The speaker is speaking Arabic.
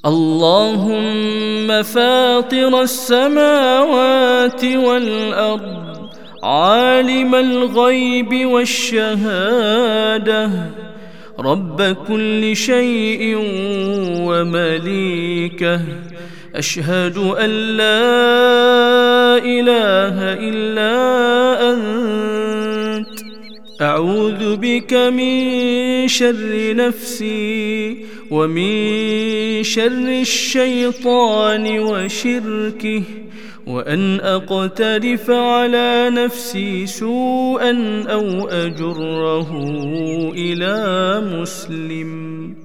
اللهم فاطر السماوات والأرض عالم الغيب والشهادة رب كل شيء ومليكه، أشهد أن لا إله إلا أنت، أعوذ بك من شر نفسي ومن شر الشيطان وشركه، وأن أقترف على نفسي سوءا أو أجره إلى مسلم.